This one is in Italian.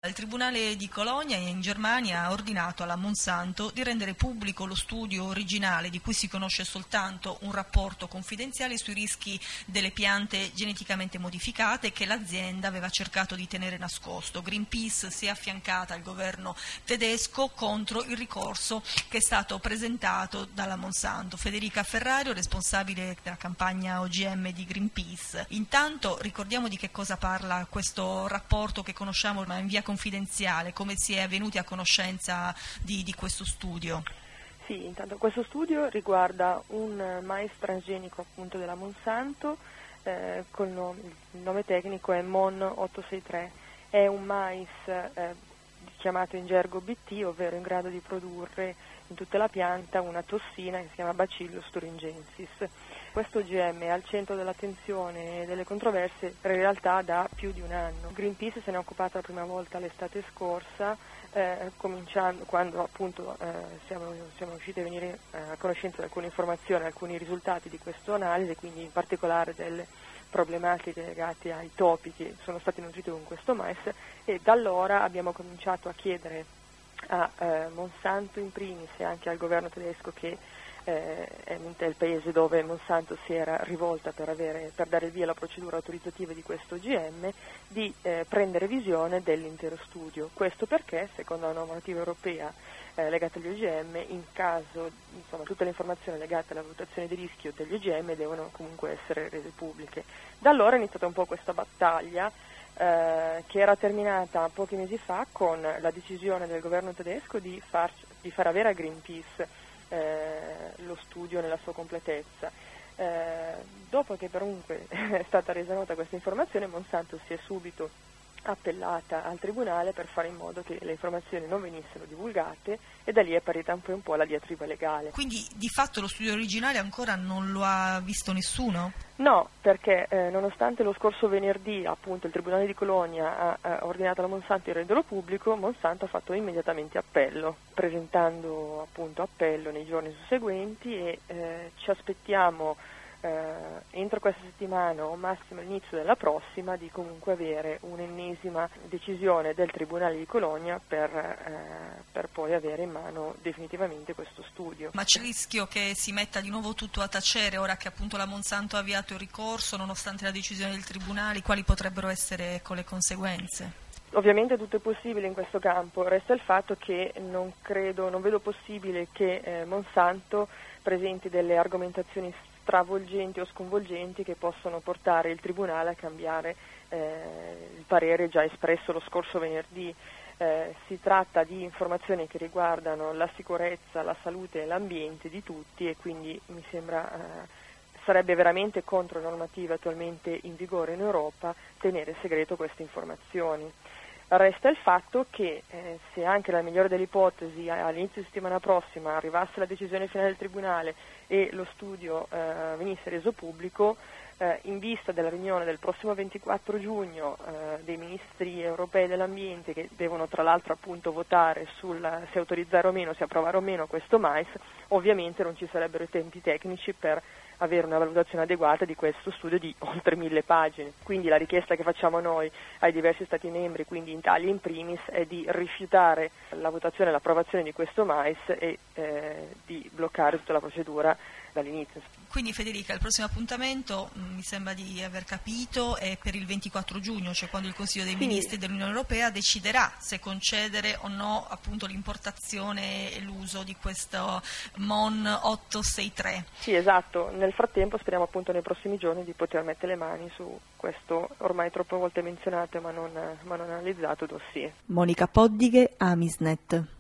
Il Tribunale di Colonia in Germania ha ordinato alla Monsanto di rendere pubblico lo studio originale di cui si conosce soltanto un rapporto confidenziale sui rischi delle piante geneticamente modificate che l'azienda aveva cercato di tenere nascosto. Greenpeace si è affiancata al governo tedesco contro il ricorso che è stato presentato dalla Monsanto. Federica Ferrario, responsabile della campagna OGM di Greenpeace. Intanto ricordiamo di che cosa parla questo rapporto che conosciamo ma in via confidenziale, come si è venuti a conoscenza di questo studio? Sì, intanto questo studio riguarda un mais transgenico appunto della Monsanto, il nome tecnico è MON 863, è un mais chiamato in gergo BT, ovvero in grado di produrre in tutta la pianta una tossina che si chiama Bacillus thuringiensis. Questo OGM è al centro dell'attenzione e delle controversie in realtà da più di un anno. Greenpeace se ne è occupata la prima volta l'estate scorsa, cominciando quando appunto siamo riusciti a venire a conoscenza di alcune informazioni, alcuni risultati di questa analisi, quindi in particolare delle problematiche legate ai topi che sono stati nutriti con questo mais, e da allora abbiamo cominciato a chiedere a Monsanto in primis e anche al governo tedesco, che è il paese dove Monsanto si era rivolta per dare il via alla procedura autorizzativa di questo OGM, di prendere visione dell'intero studio. Questo perché, secondo la normativa europea legata agli OGM, in caso, tutte le informazioni legate alla valutazione di rischio degli OGM devono comunque essere rese pubbliche. Da allora è iniziata un po' questa battaglia che era terminata pochi mesi fa con la decisione del governo tedesco di far avere a Greenpeace lo studio nella sua completezza. Dopo che comunque è stata resa nota questa informazione, Monsanto si è subito appellata al tribunale per fare in modo che le informazioni non venissero divulgate, e da lì è partita un po' la diatriba legale. Quindi di fatto lo studio originale ancora non lo ha visto nessuno? No, perché nonostante lo scorso venerdì appunto il Tribunale di Colonia ha ordinato alla Monsanto di renderlo pubblico, Monsanto ha fatto immediatamente appello, presentando appunto appello nei giorni susseguenti, e ci aspettiamo entro questa settimana o massimo all'inizio della prossima di comunque avere un'ennesima decisione del Tribunale di Colonia per poi avere in mano definitivamente questo studio. Ma c'è il rischio che si metta di nuovo tutto a tacere ora che appunto la Monsanto ha avviato il ricorso nonostante la decisione del Tribunale? Quali potrebbero essere le conseguenze? Ovviamente tutto è possibile in questo campo, resta il fatto che non vedo possibile che Monsanto presenti delle argomentazioni stravolgenti o sconvolgenti che possono portare il Tribunale a cambiare il parere già espresso lo scorso venerdì. Si tratta di informazioni che riguardano la sicurezza, la salute e l'ambiente di tutti, e quindi mi sembra sarebbe veramente contro normative attualmente in vigore in Europa tenere segreto queste informazioni. Resta il fatto che se anche nella migliore delle ipotesi all'inizio di settimana prossima arrivasse la decisione finale del Tribunale e lo studio venisse reso pubblico, in vista della riunione del prossimo 24 giugno dei ministri europei dell'ambiente, che devono tra l'altro appunto votare se autorizzare o meno, se approvare o meno questo mais, ovviamente non ci sarebbero i tempi tecnici per avere una valutazione adeguata di questo studio di oltre 1000 pagine. Quindi la richiesta che facciamo noi ai diversi Stati membri, quindi in Italia in primis, è di rifiutare la votazione e l'approvazione di questo mais e di bloccare tutta la procedura dall'inizio. Quindi Federica, il prossimo appuntamento, mi sembra di aver capito, è per il 24 giugno, cioè quando il Consiglio dei Ministri dell'Unione Europea deciderà se concedere o no appunto l'importazione e l'uso di questo MON 863. Sì, esatto. Nel frattempo speriamo appunto nei prossimi giorni di poter mettere le mani su questo ormai troppe volte menzionato ma non analizzato dossier. Monica Poddighe, Amisnet.